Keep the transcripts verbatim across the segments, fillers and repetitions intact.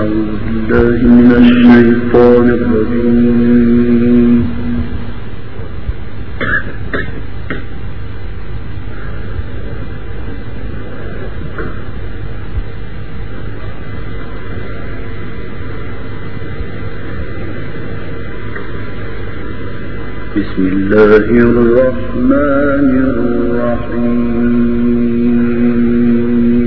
بسم الله الرحمن الرحيم.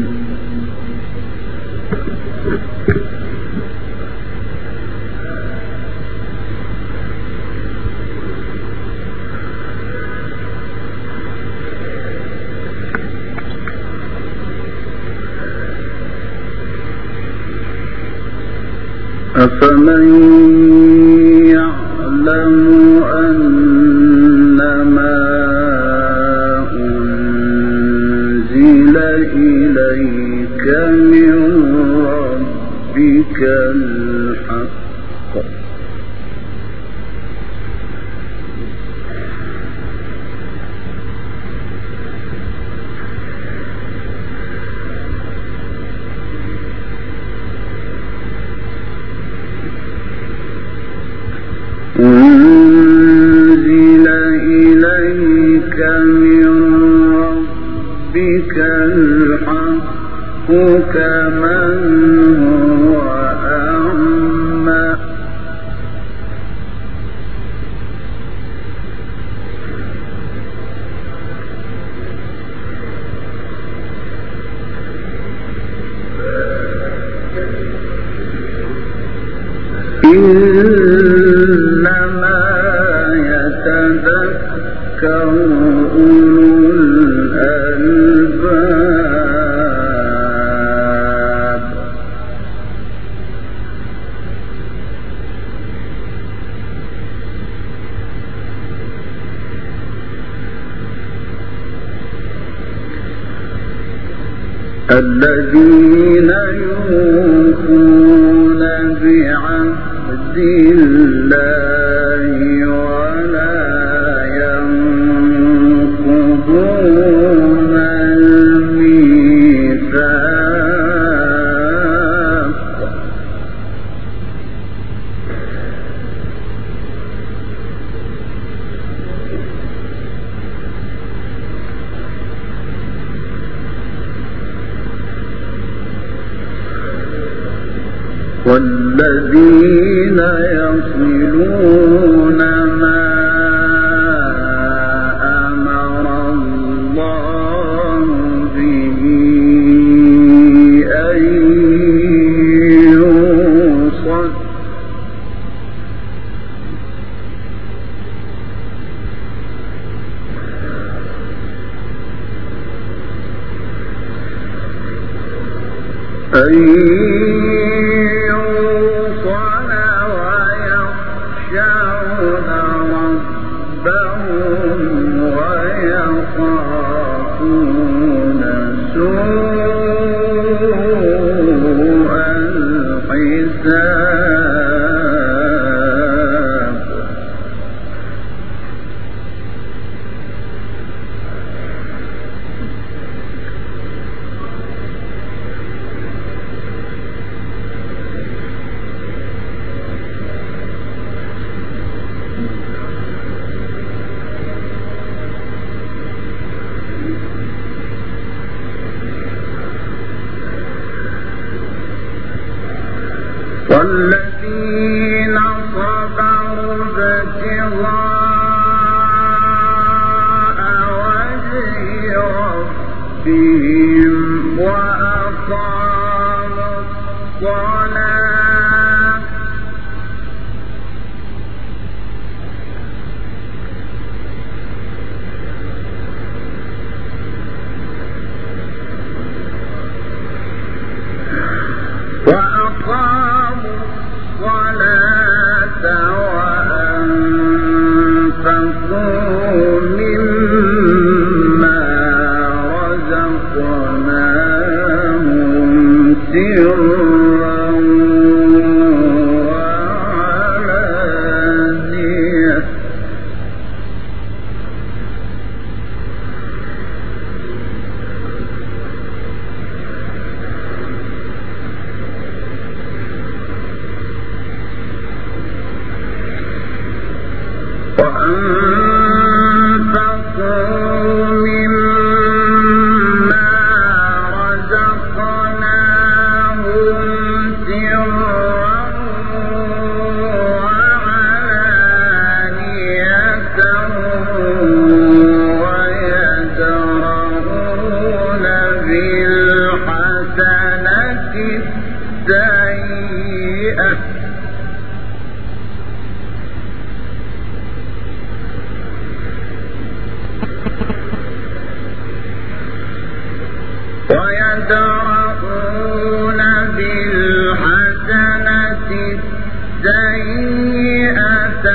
أفمن يعلم أنما أنزل إليك من ربك الحق أنزل إليك من ربك الحق كمن هو أعمى إنما يتذكر أولو الألباب الذين يوفون بعهد الله ولا ينقضون الميثاق والذين يصلون ما أمر الله به أن يوصل أن ويخافون سوء الحساب والذين صبروا ابتغاء وجه ربهم وأقاموا الصلاة وأقاموا الصلاة وأنفقوا مما رزقناهم سرا وعلانية ويدرؤون بالحسنة السيئة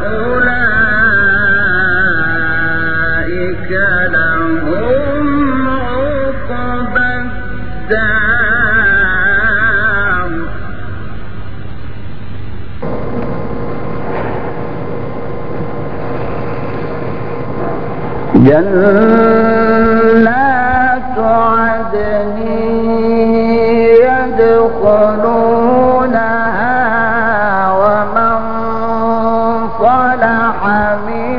أولئك لهم عقبى الدار جنات عدن يدخلونها ومن صلح من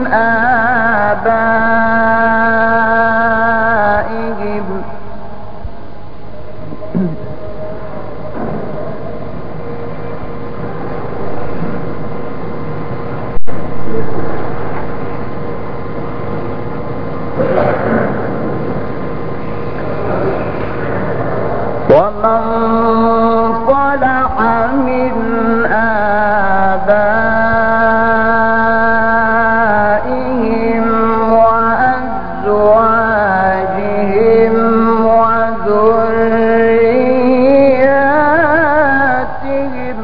آبائهم ومن صلح من آبائهم وأزواجهم وذرياتهم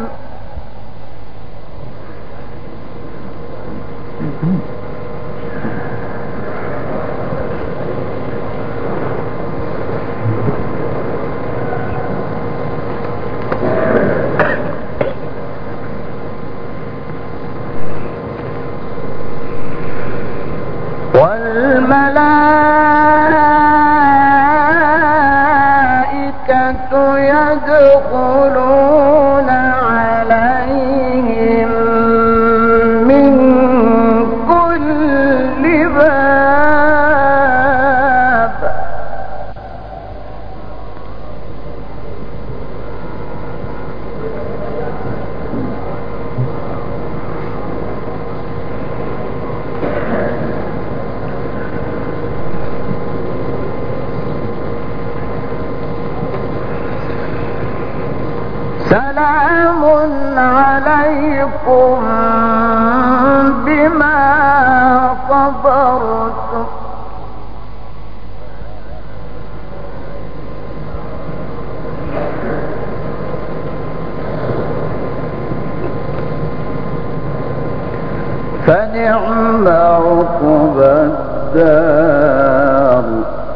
والملائكة يدخلون عليهم من كل باب سلام عليكم بما صبرتم فنعم عقبى الدار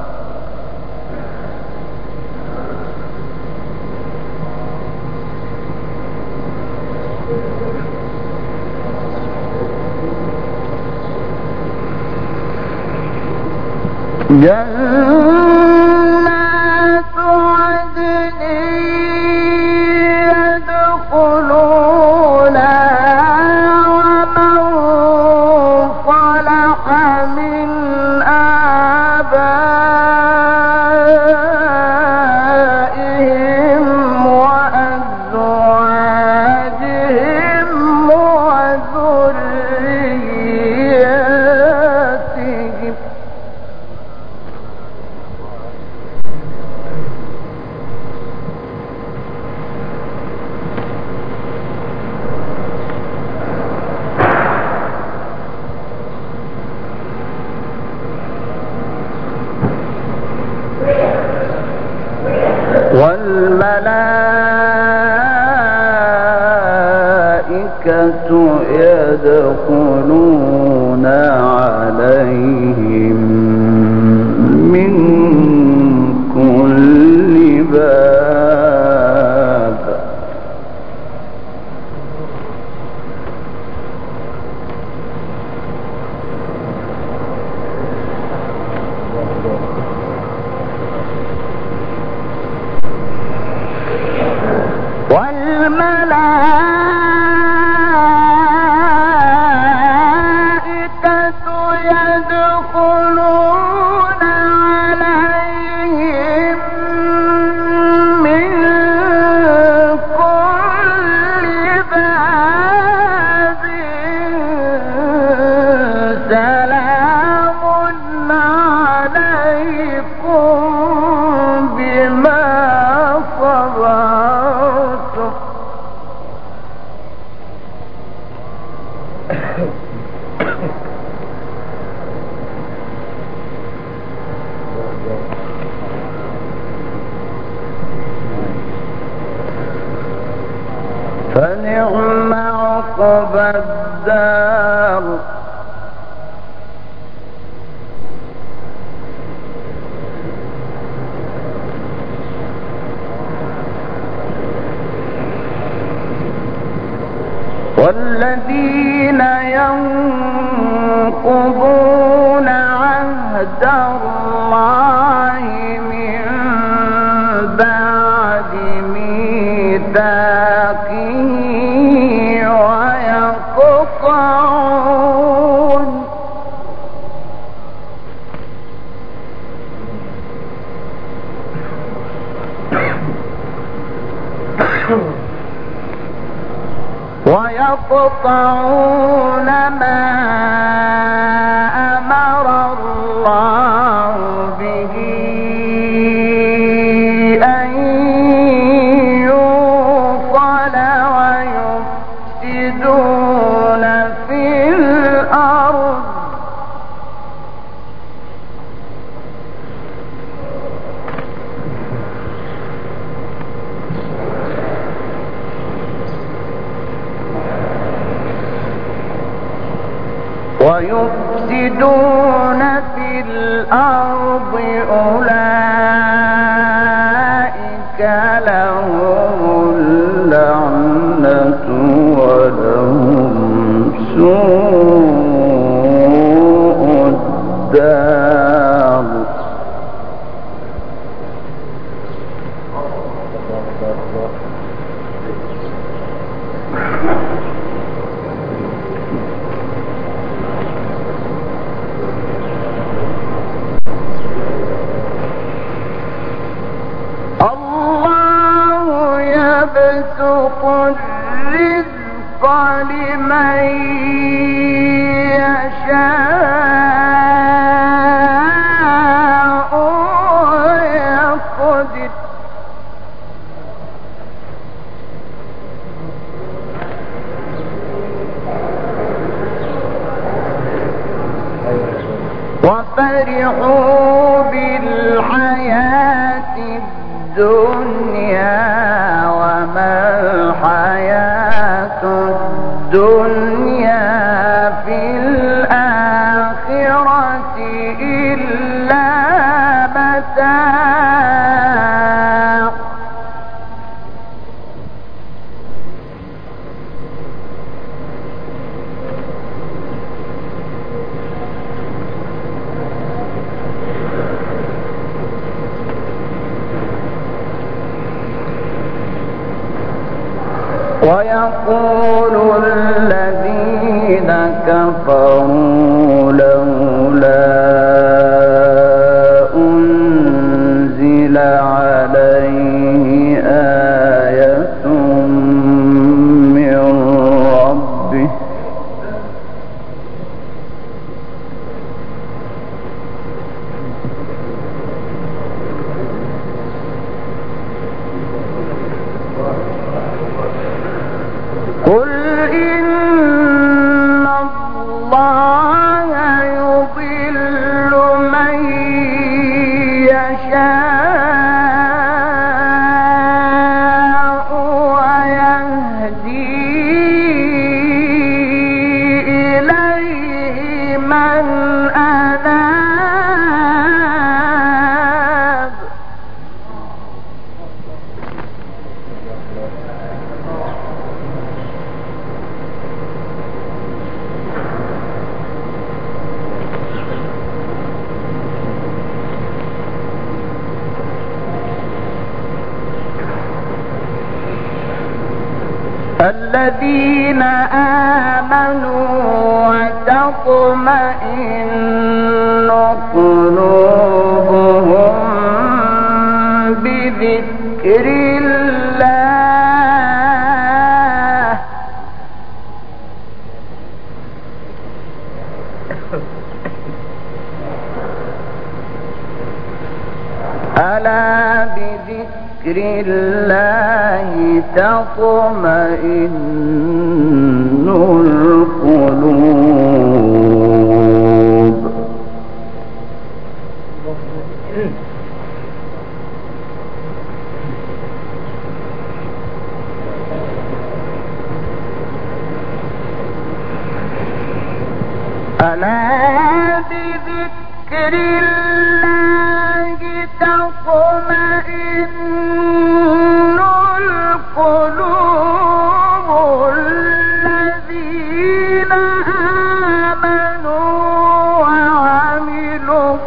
جنات عدن يدخلونها ومن صلح من آبائهم وأزواجهم وذرياتهم والملائكة يدخلون عليهم من كل باب والملائكة فنعم عقبى الدار. والذين ينقضون عهد الله من بعد ميثاقه ويقطعون ويقطعون ما أمر الله به أن يوصل ويفسدون في الأرض ويفسدون في الأرض أولئك لهم اللعنة ولهم سوء الدار. يبسط الرزق لمن يشاء ويقدر وفرحوا بالحياة الدنيا وما الحياة الدنيا في الآخرة إلا متاع. ويقول الذين كفروا لولا أنزل عليه آية من ربه قل إن الله يضل من يشاء ويهدي إليه من أناب. الذين آمنوا وتطمئن قلوبهم بذكر الله ألا بذكر الله تطمئن القلوب. ألا بذكر الله تطمئن القلوب الذين آمنوا وعملوا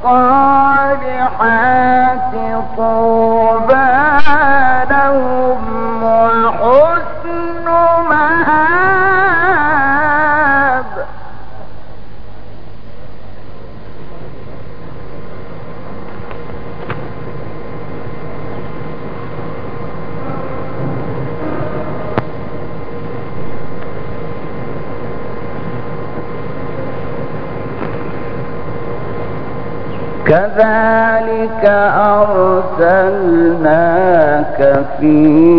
الصالحات طوبى لهم وحسن مآب. كذلك أرسلناك في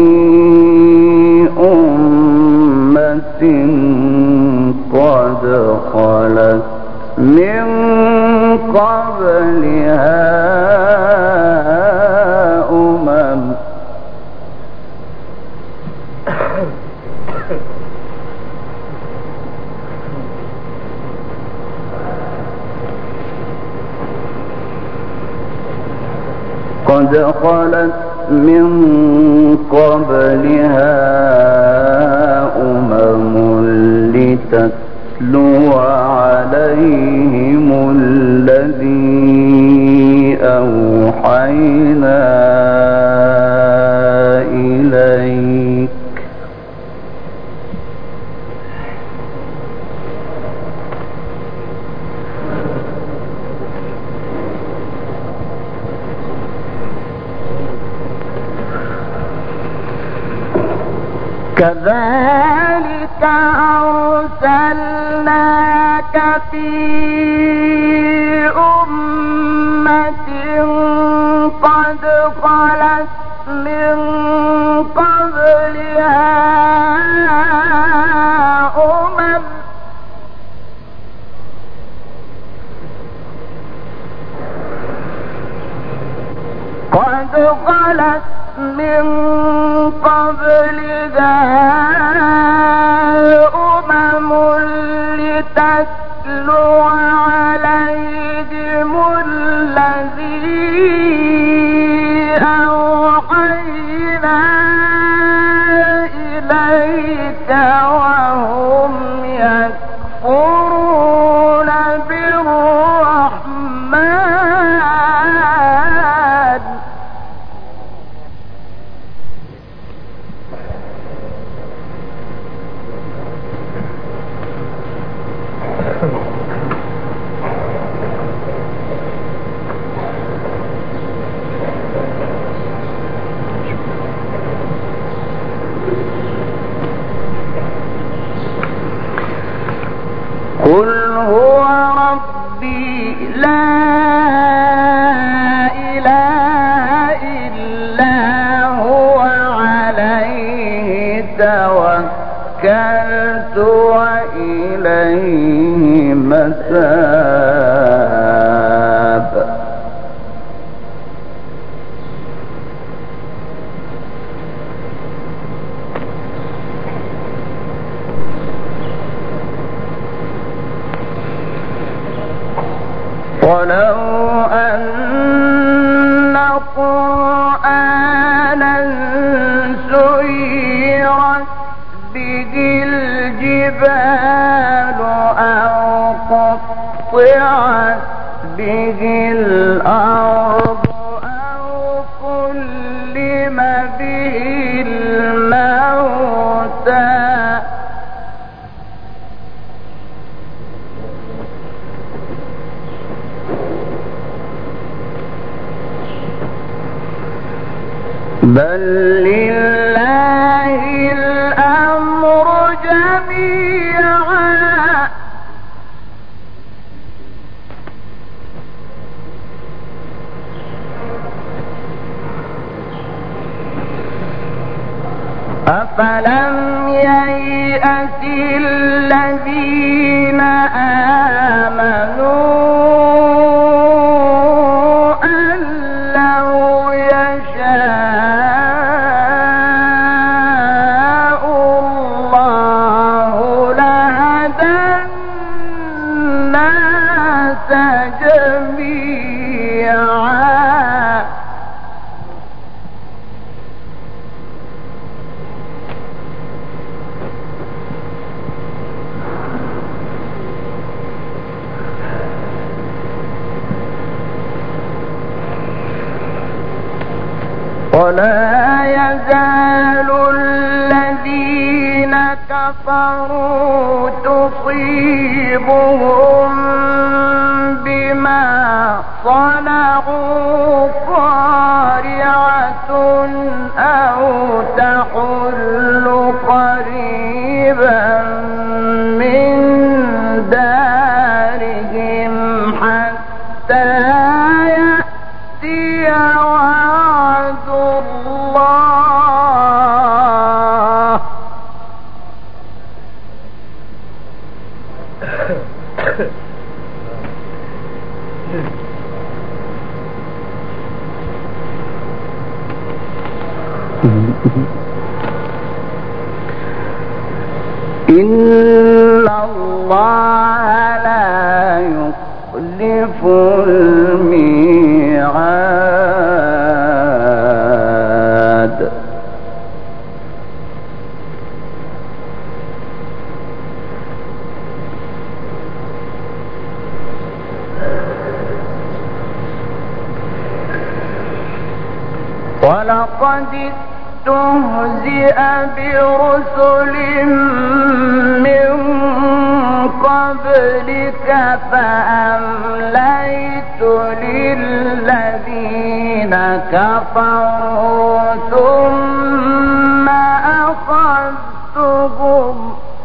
أمة قد خلت من قبلها أمم قد خلت من قبلها أمم لتتلو عليهم الذي أوحينا إليك كذلك أرسلناك في أمة قد خلت من قبلها أمم قد خلت من قبلها أمم لتتلو عليهم الذي أوحينا إليك وهم يكفرون بالرحمن قل هو ربي لا إله إلا هو عليه توكلت وإليه متاب. ولو أن قرآنا سيرت به الجبال أو قطعت به الأرض أو كلم به الموتى بل لله الأمر جميعا أفلم ييأس الذين آمنوا أن لو يشاء الله لهدى جميعا ولا يزال الذين كفروا تصيبهم بما صنعوا قارعة أو تحل قريبا من دارهم حتى يأتي وعد الله إن الله لا يخلف الميعاد ولقد استهزئ برسل من قبلك فأمليت للذين كفروا ثم أخذتهم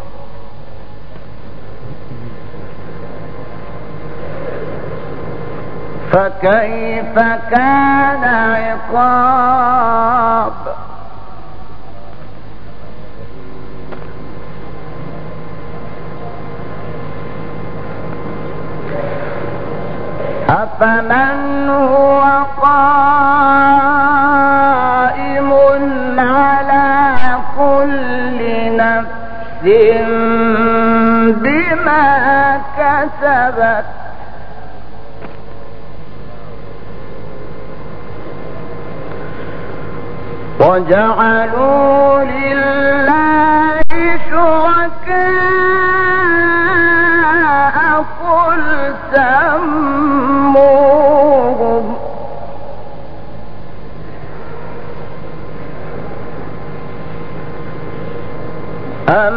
فكيف كان عقاب أفمن هو قائم على كل نفس بما كسبت وجعلوا لله شركاء قل سموهم أم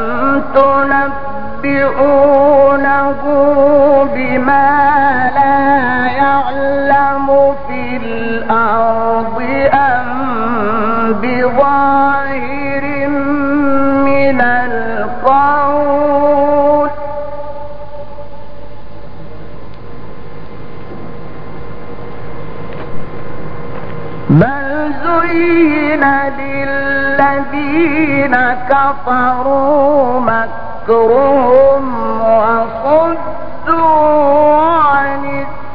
تنبئونه بما لا يعلم في الأرض أم بظاهر من القول بل زين للذين كفروا مكرهم وصدوا عن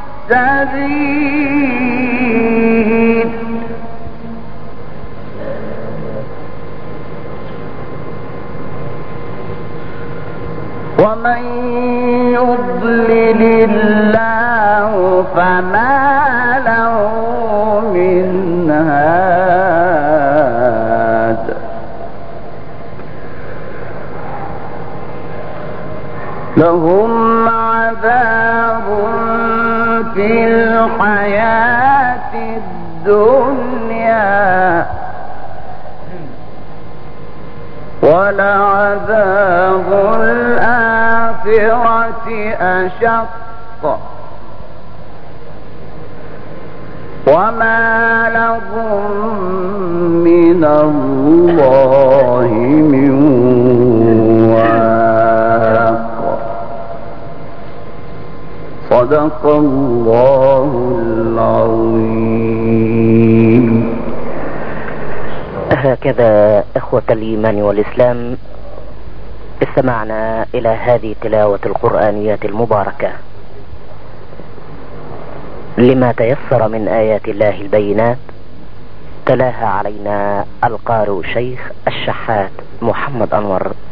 السبيل ومن يضلل الله فما له من هاد لهم عذاب في الحياة الدنيا ولعذاب الآخرة أشق وما لهم من الله من واق صدق الله العظيم. هكذا إخوة الإيمان والإسلام استمعنا إلى هذه التلاوة القرآنية المباركة لما تيسر من آيات الله البينات. تلاها علينا القارئ شيخ الشحات محمد أنور